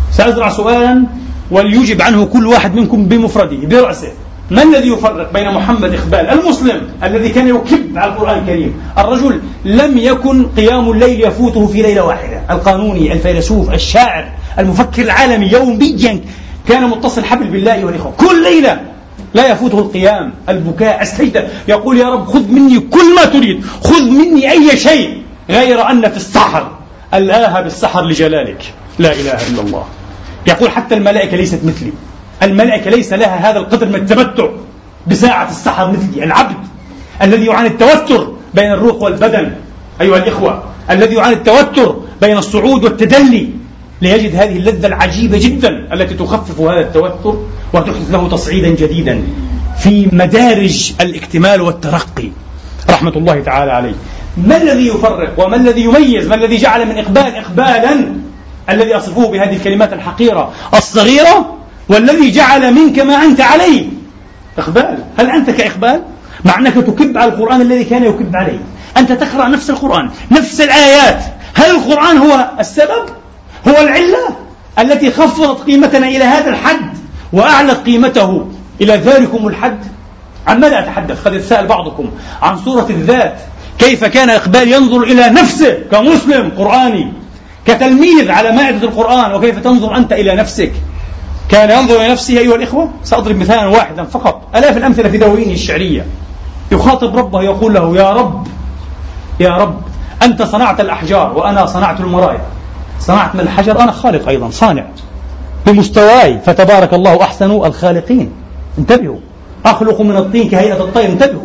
سأزرع سؤالا وليجب عنه كل واحد منكم بمفرده برأسه. ما الذي يفرق بين محمد إقبال المسلم الذي كان يكب على القرآن الكريم، الرجل لم يكن قيام الليل يفوته في ليلة واحدة، القانوني الفيلسوف الشاعر المفكر العالمي يوميا كان متصل حبل بالله والإخوة، كل ليلة لا يفوته القيام، البكاء، السجدة، يقول يا رب خذ مني كل ما تريد، خذ مني أي شيء غير أن في السحر ألآها بالسحر لجلالك، لا إله إلا الله. يقول حتى الملائكة ليست مثلي، الملائكة ليس لها هذا القدر من التمتع بساعة السحر مثلي. العبد الذي يعاني التوتر بين الروح والبدن أيها الإخوة، الذي يعاني التوتر بين الصعود والتدلي ليجد هذه اللذة العجيبة جدا التي تخفف هذا التوتر وتحدث له تصعيدا جديدا في مدارج الاكتمال والترقي رحمة الله تعالى عليه. ما الذي يفرق وما الذي يميز، ما الذي جعل من إقبال إقبالا الذي أصفوه بهذه الكلمات الحقيرة الصغيرة، والذي جعل منك ما أنت عليه إقبال؟ هل أنت كإقبال؟ مع أنك تكب على القرآن الذي كان يكب عليه، أنت تقرأ نفس القرآن نفس الآيات. هل القرآن هو السبب؟ هو العلة التي خفضت قيمتنا إلى هذا الحد وأعلت قيمته إلى ذلكم الحد؟ عن ماذا أتحدث؟ قد يتساءل بعضكم عن صورة الذات، كيف كان إقبال ينظر إلى نفسه كمسلم قرآني كتلميذ على مائدة القرآن، وكيف تنظر أنت إلى نفسك؟ كان ينظر إلى نفسه أيها الإخوة. سأضرب مثالا واحدا فقط، آلاف الأمثلة في دواوينه الشعرية. يخاطب ربه يقول له يا رب يا رب أنت صنعت الأحجار وأنا صنعت المرايا، صنعت من الحجر، أنا خالق أيضا صانع بمستواي، فتبارك الله أحسن الخالقين. انتبهوا، أخلق من الطين كهيئة الطير. انتبهوا،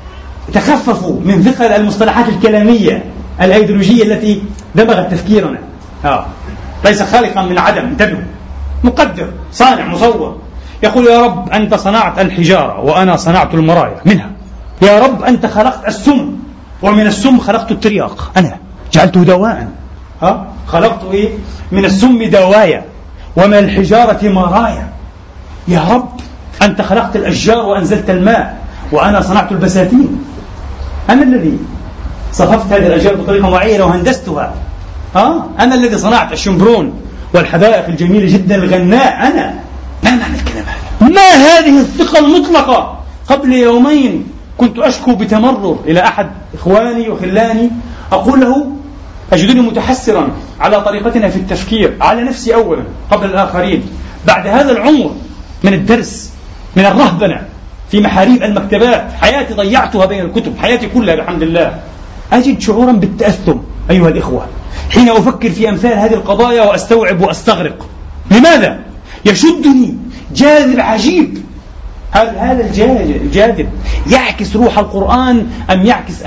تخففوا من ثقل المصطلحات الكلامية الأيديولوجية التي دمغت تفكيرنا. ليس خالقا من عدم، انتبهوا، مقدر صانع مصور. يقول يا رب أنت صنعت الحجارة وأنا صنعت المرايا منها. يا رب أنت خلقت السم ومن السم خلقت الترياق، أنا جعلته دواء. خلقت من السم دوايا ومن الحجارة مرايا. يا رب أنت خلقت الأشجار وأنزلت الماء وأنا صنعت البساتين. أنا الذي صففت هذه الأشجار بطريقة معينة وهندستها. أنا الذي صنعت الشمبرون والحدائق الجميلة جدا الغناء. أنا. ما معنى الكلام هذا؟ ما هذه الثقة المطلقة؟ قبل يومين كنت أشكو بتمرر إلى أحد إخواني وخلاني، أقول له أجدني متحسرا على طريقتنا في التفكير، على نفسي أولا قبل الآخرين. بعد هذا العمر من الدرس، من الرهبنة في محاريب المكتبات، حياتي ضيعتها بين الكتب، حياتي كلها بحمد الله، أجد شعورا بالتأثم أيها الإخوة حين أفكر في أمثال هذه القضايا وأستوعب وأستغرق. لماذا؟ يشدني جاذب عجيب. هل هذا الجاذب يعكس روح القرآن أم يعكس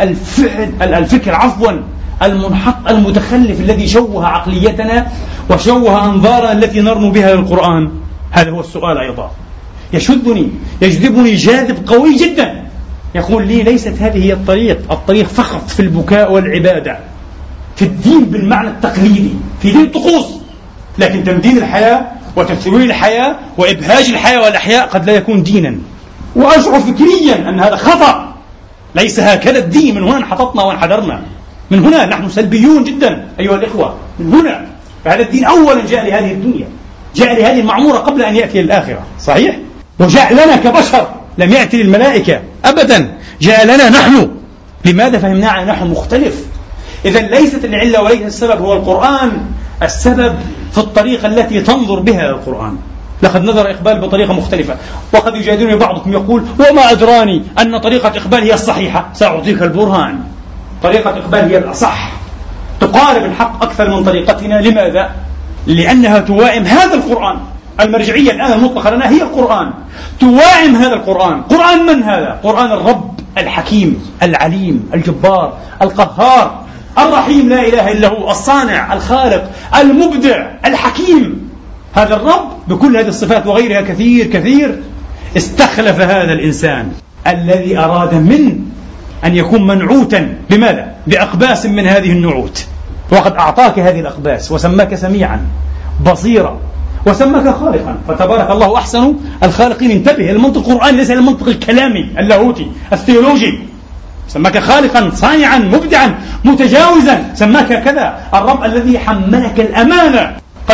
الفكر المنحط المتخلف الذي شوه عقليتنا وشوه أنظارنا التي نرنو بها للقرآن؟ هذا هو السؤال أيضا. يشدني يجذبني جاذب قوي جدا يقول لي ليست هذه هي الطريق فقط في البكاء والعبادة، في الدين بالمعنى التقليدي، في دين طقوس، لكن تمديد الحياة وتثوير الحياة وإبهاج الحياة والأحياء قد لا يكون دينا. وأشعر فكريا أن هذا خطأ، ليس هكذا الدين. من هنا انحططنا وانحدرنا، من هنا نحن سلبيون جدا أيها الإخوة. من هنا فهذا الدين أولا جاء لهذه الدنيا، جاء لهذه المعمورة قبل أن يأتي للآخرة، صحيح؟ وجاء لنا كبشر، لم يأتي للملائكة أبدا، جاء لنا نحن. لماذا فهمنا نحن مختلف؟ إذن ليست العلة وليس السبب هو القرآن، السبب في الطريقة التي تنظر بها القرآن. لقد نظر إقبال بطريقة مختلفة، وقد يجادلني بعضكم يقول وما أدراني أن طريقة إقبال هي الصحيحة. سأعطيك البرهان. طريقة إقبال هي الأصح، تقارب الحق أكثر من طريقتنا. لماذا؟ لأنها توائم هذا القرآن. المرجعية الآن المطلقة لنا هي القرآن، توائم هذا القرآن. قرآن من هذا؟ قرآن الرب الحكيم العليم الجبار القهار الرحيم، لا إله إلا هو، الصانع الخالق المبدع الحكيم. هذا الرب بكل هذه الصفات وغيرها كثير كثير استخلف هذا الإنسان الذي أراد منه أن يكون منعوتا بماذا؟ بأقباس من هذه النعوت، وقد أعطاك هذه الأقباس وسماك سميعا بصيرا وسماك خالقا، فتبارك الله أحسن الخالقين. انتبه، المنطق القرآني ليس المنطق الكلامي اللاهوتي الثيولوجي. سماك خالقا صانعا مبدعا متجاوزا، سماك كذا. الرب الذي حملك الأمانة،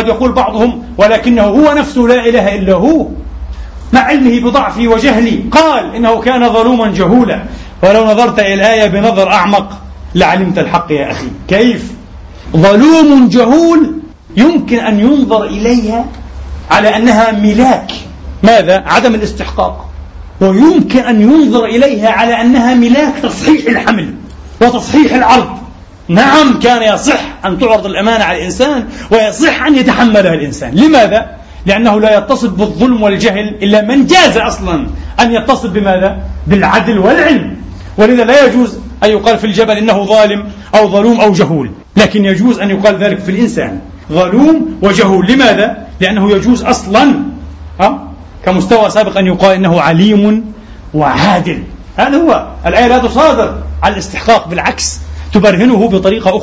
قد يقول بعضهم ولكنه هو نفسه لا إله إلا هو، مع علمه بضعفي وجهلي قال إنه كان ظلوما جهولا. ولو نظرت إلى الآية بنظر أعمق لعلمت الحق يا أخي. كيف ظلوم جهول يمكن أن ينظر إليها على أنها ملاك ماذا؟ عدم الاستحقاق، ويمكن أن ينظر إليها على أنها ملاك تصحيح الحمل وتصحيح العرض. نعم، كان يصح أن تعرض الأمانة على الإنسان ويصح أن يتحملها الإنسان. لماذا؟ لأنه لا يتصف بالظلم والجهل إلا من جاز أصلا أن يتصف بماذا؟ بالعدل والعلم. ولذا لا يجوز أن يقال في الجبل إنه ظالم أو ظلوم أو جهول، لكن يجوز أن يقال ذلك في الإنسان ظلوم وجهول. لماذا؟ لأنه يجوز أصلا كمستوى سابق أن يقال إنه عليم وعادل. هذا هو. الآية لا تصادر على الاستحقاق، بالعكس تبرهنه بطريقة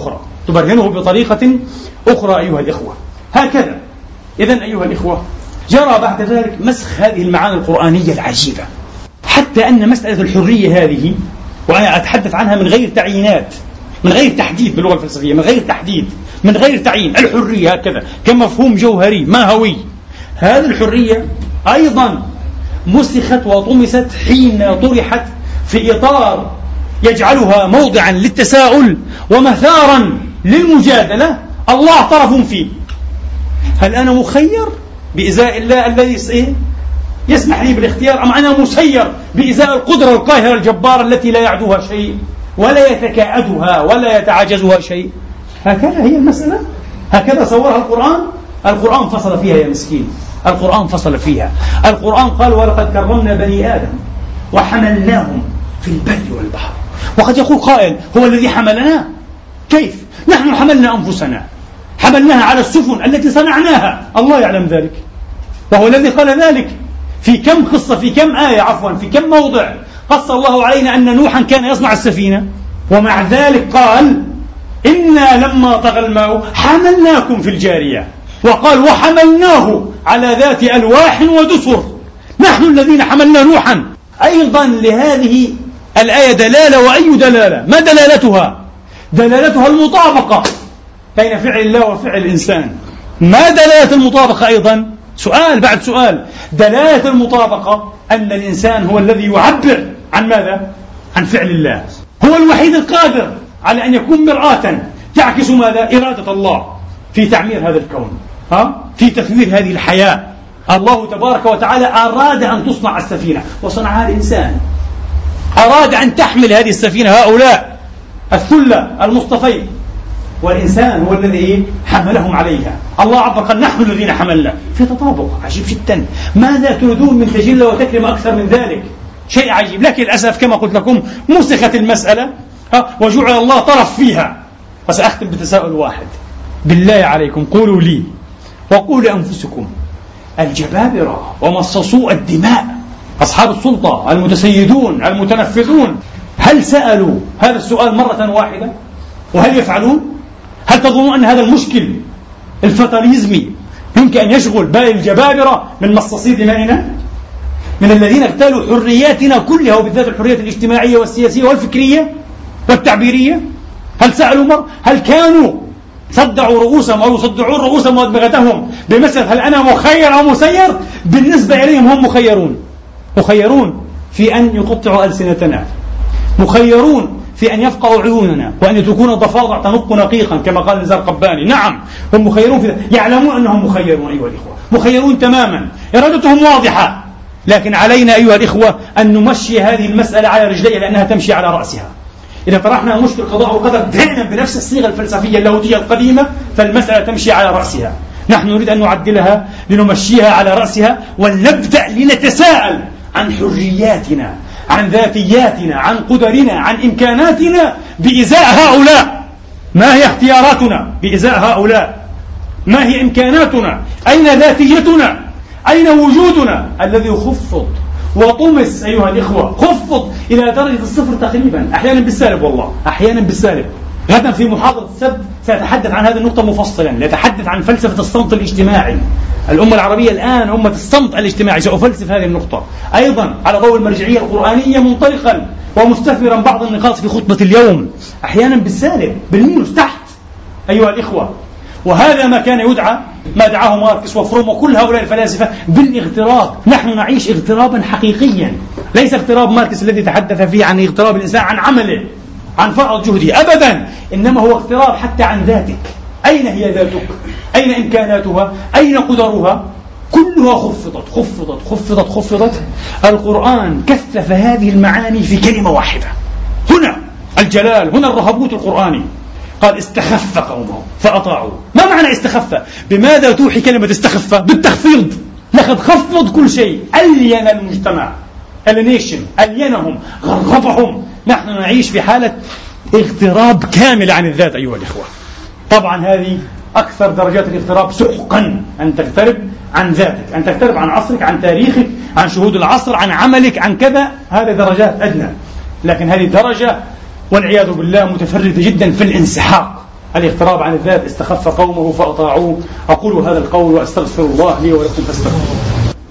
أخرى أيها الإخوة. هكذا. إذن أيها الإخوة، جرى بعد ذلك مسخ هذه المعاني القرآنية العجيبة، حتى أن مسألة الحرية هذه، وأنا أتحدث عنها من غير تعيينات، من غير تحديد باللغة الفلسفية، من غير تحديد، من غير تعيين، الحرية هكذا كمفهوم جوهري ماهوي. هذه الحرية أيضا مسخت وطمست حين طرحت في إطار يجعلها موضعا للتساؤل ومثارا للمجادلة. الله طرف فيه. هل أنا مخير بإزاء الله الذي يسمح لي بالاختيار، أم أنا مسير بإزاء القدرة القاهرة الجبارة التي لا يعدوها شيء ولا يتكاءدها ولا يتعاجزها شيء؟ هكذا هي المسألة، هكذا صورها القرآن. القرآن فصل فيها يا مسكين، القرآن فصل فيها. القرآن قال ولقد كرمنا بني آدم وحملناهم في البر والبحر. وقد يقول قائل هو الذي حملنا؟ كيف؟ نحن حملنا أنفسنا، حملناها على السفن التي صنعناها، الله يعلم ذلك، وهو الذي قال ذلك في كم قصة، في كم آية في كم موضع قص الله علينا أن نوحا كان يصنع السفينة، ومع ذلك قال إنا لما طغى الماء حملناكم في الجارية، وقال وحملناه على ذات ألواح ودسر. نحن الذين حملنا نوحا. أيضا لهذه الآية دلالة، وأي دلالة؟ ما دلالتها؟ دلالتها المطابقة بين فعل الله وفعل الإنسان. ما دلالة المطابقة أيضا؟ سؤال بعد سؤال. دلالة المطابقة أن الإنسان هو الذي يعبر عن ماذا؟ عن فعل الله. هو الوحيد القادر على أن يكون مرآة تعكس ماذا؟ إرادة الله في تعمير هذا الكون، في تثوير هذه الحياة. الله تبارك وتعالى أراد أن تصنع السفينة وصنعها الإنسان، أراد أن تحمل هذه السفينة هؤلاء الثلة المصطفين، والإنسان هو الذي حملهم عليها. الله عبر قال نحن الذين حملنا، في تطابق عجيب جدا. ماذا تريدون من تجلة وتكرم أكثر من ذلك؟ شيء عجيب. لكن للأسف كما قلت لكم مسخت المسألة وجعل الله طرف فيها. وسأختم بتساؤل واحد، بالله عليكم قولوا لي وقولوا لأنفسكم، الجبابرة ومصاصو الدماء أصحاب السلطة المتسيدون المتنفذون، هل سألوا هذا السؤال مرة واحدة؟ وهل يفعلون؟ هل تظنون أن هذا المشكل الفتاليزمي يمكن أن يشغل بال الجبابرة من مصاصي دمائنا، من الذين اغتالوا حرياتنا كلها، وبالذات الحريات الاجتماعية والسياسية والفكرية والتعبيرية؟ هل سألوا هل كانوا صدعوا رؤوسهم أو يصدعون رؤوسهم وأدمغتهم بمسألة هل أنا مخير أو مسير؟ بالنسبة إليهم هم مخيرون في أن يقطعوا ألسنتنا، مخيرون في أن يفقعوا عيوننا، وأن يتركون ضفادع تنق نقيقا كما قال نزار قباني. نعم، هم مخيرون في ذلك، يعلمون أنهم مخيرون أيها الإخوة، مخيرون تماما، إرادتهم واضحة. لكن علينا أيها الإخوة أن نمشي هذه المسألة على رجليها لأنها تمشي على رأسها. إذا طرحنا مشكل قضاء وقدر دائما بنفس الصيغة الفلسفية اللاهوتية القديمة، فالمسألة تمشي على رأسها. نحن نريد أن نعدلها لنمشيها على رأسها، ونبدأ لنتساءل عن حرياتنا، عن ذاتياتنا، عن قدرنا، عن إمكاناتنا بإزاء هؤلاء. ما هي اختياراتنا بإزاء هؤلاء؟ ما هي إمكاناتنا؟ أين ذاتيتنا؟ أين وجودنا الذي خفض وطمس أيها الإخوة، خفض إلى درجة الصفر تقريبا، أحيانا بالسالب، والله أحيانا بالسالب. غدا في محاضرة السبت سأتحدث عن هذه النقطة مفصلا، نتحدث عن فلسفة الصمت الاجتماعي. الأمة العربية الآن أمة الصمت الاجتماعي، سأفلسف هذه النقطة أيضا على ضوء المرجعية القرآنية، منطلقا ومستثمرا بعض النقاط في خطبة اليوم، أحيانا بالسالب، بالمينوس تحت أيها الإخوة. وهذا ما كان يدعى، ما دعاه ماركس وفروم وكل هؤلاء الفلاسفة بالاغتراب. نحن نعيش اغترابا حقيقيا، ليس اغتراب ماركس الذي تحدث فيه عن اغتراب الإنسان عن عمله، عن فرط جهده، أبدا، إنما هو اغتراب حتى عن ذاتك. أين هي ذاتك؟ أين إمكاناتها؟ أين قدرها؟ كلها خفضت خفضت خفضت خفضت. القرآن كثف هذه المعاني في كلمة واحدة. هنا الجلال، هنا الرهبوت القرآني. قال استخف قومه فأطاعوا. ما معنى استخف؟ بماذا توحي كلمة استخف؟ بالتخفيض. لقد خفض كل شيء، ألين المجتمع، ألينهم، غربهم. نحن نعيش في حالة اغتراب كامل عن الذات أيها الإخوة. طبعا هذه أكثر درجات الاغتراب سحقا، أن تغترب عن ذاتك، أن تغترب عن عصرك، عن تاريخك، عن شهود العصر، عن عملك، عن كذا. هذه درجات أدنى، لكن هذه درجة والعياذ بالله متفردة جدا في الانسحاق، الاغتراب عن الذات. استخف قومه فأطاعوه. أقول هذا القول وأستغفر الله لي ولكم فاستغفروه.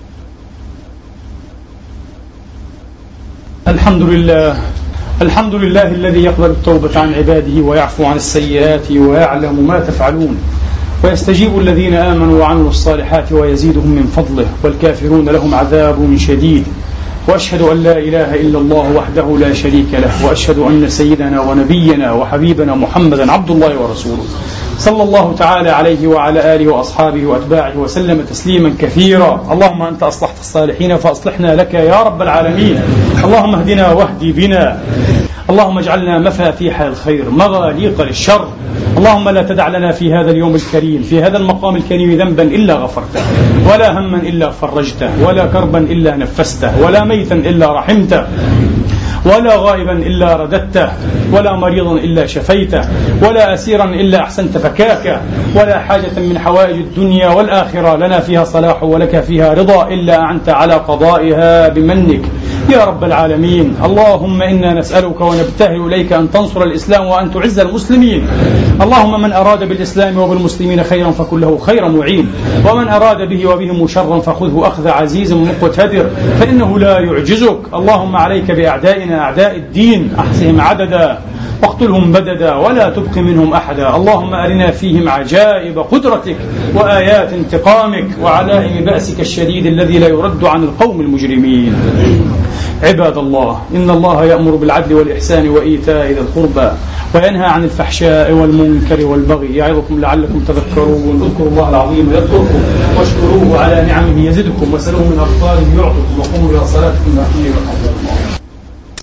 الحمد لله الذي يقبل التوبة عن عباده ويعفو عن السيئات ويعلم ما تفعلون، ويستجيب الذين آمنوا وعملوا الصالحات ويزيدهم من فضله، والكافرون لهم عذاب شديد. وأشهد أن لا إله إلا الله وحده لا شريك له، وأشهد أن سيدنا ونبينا وحبيبنا محمدا عبد الله ورسوله، صلى الله تعالى عليه وعلى آله وأصحابه وأتباعه وسلم تسليما كثيرا. اللهم أنت أصلحت الصالحين فأصلحنا لك يا رب العالمين. اللهم اهدنا واهدي بنا. اللهم اجعلنا مفاتيح الخير مغاليق للشر. اللهم لا تدع لنا في هذا اليوم الكريم، في هذا المقام الكريم، ذنبا إلا غفرته، ولا هما إلا فرجته، ولا كربا إلا نفسته، ولا ميتا إلا رحمته، ولا غائبا إلا رددته، ولا مريضا إلا شفيته، ولا أسيرا إلا أحسنت فكاكه، ولا حاجة من حوائج الدنيا والآخرة لنا فيها صلاح ولك فيها رضا إلا أعنت على قضائها بمنك يا رب العالمين. اللهم إنا نسألك ونبتهل إليك أن تنصر الإسلام وأن تعز المسلمين. اللهم من أراد بالإسلام وبالمسلمين خيرا فكن له خير معين، ومن أراد به وبهم شرا فخذه أخذ عزيز مقتدر، فإنه لا يعجزك. اللهم عليك بأعدائنا أعداء الدين، أحصهم عددا واقتلهم بددا ولا تبق منهم أحدا. اللهم أرنا فيهم عجائب قدرتك وآيات انتقامك وعلائم بأسك الشديد الذي لا يرد عن القوم المجرمين. عباد الله، إن الله يأمر بالعدل والإحسان وإيتاء ذي القربى وينهى عن الفحشاء والمنكر والبغي يعظكم لعلكم تذكرون. اذكروا الله العظيم يذكركم، واشكروه على نعمه يزدكم، واسألوه من أفضاله يعطكم، وقوموا إلى صلاتكم.